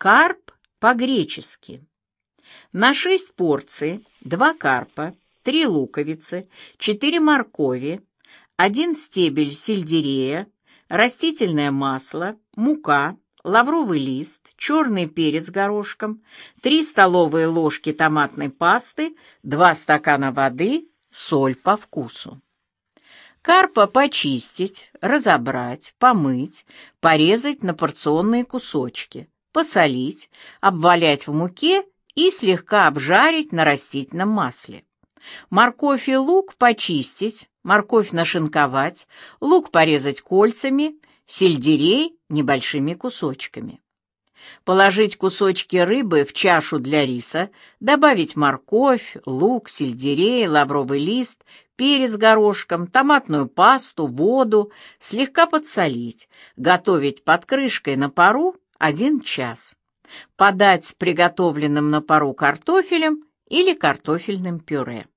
Карп по-гречески. На 6 порций 2 карпа, 3 луковицы, 4 моркови, 1 стебель сельдерея, растительное масло, мука, лавровый лист, черный перец горошком, 3 столовые ложки томатной пасты, 2 стакана воды, соль по вкусу. Карпа почистить, разобрать, помыть, порезать на порционные кусочки, посолить, обвалять в муке и слегка обжарить на растительном масле. Морковь и лук почистить, морковь нашинковать, лук порезать кольцами, сельдерей небольшими кусочками. Положить кусочки рыбы в чашу для риса, добавить морковь, лук, сельдерей, лавровый лист, перец горошком, томатную пасту, воду, слегка подсолить, готовить под крышкой на пару 1 час. Подать с приготовленным на пару картофелем или картофельным пюре.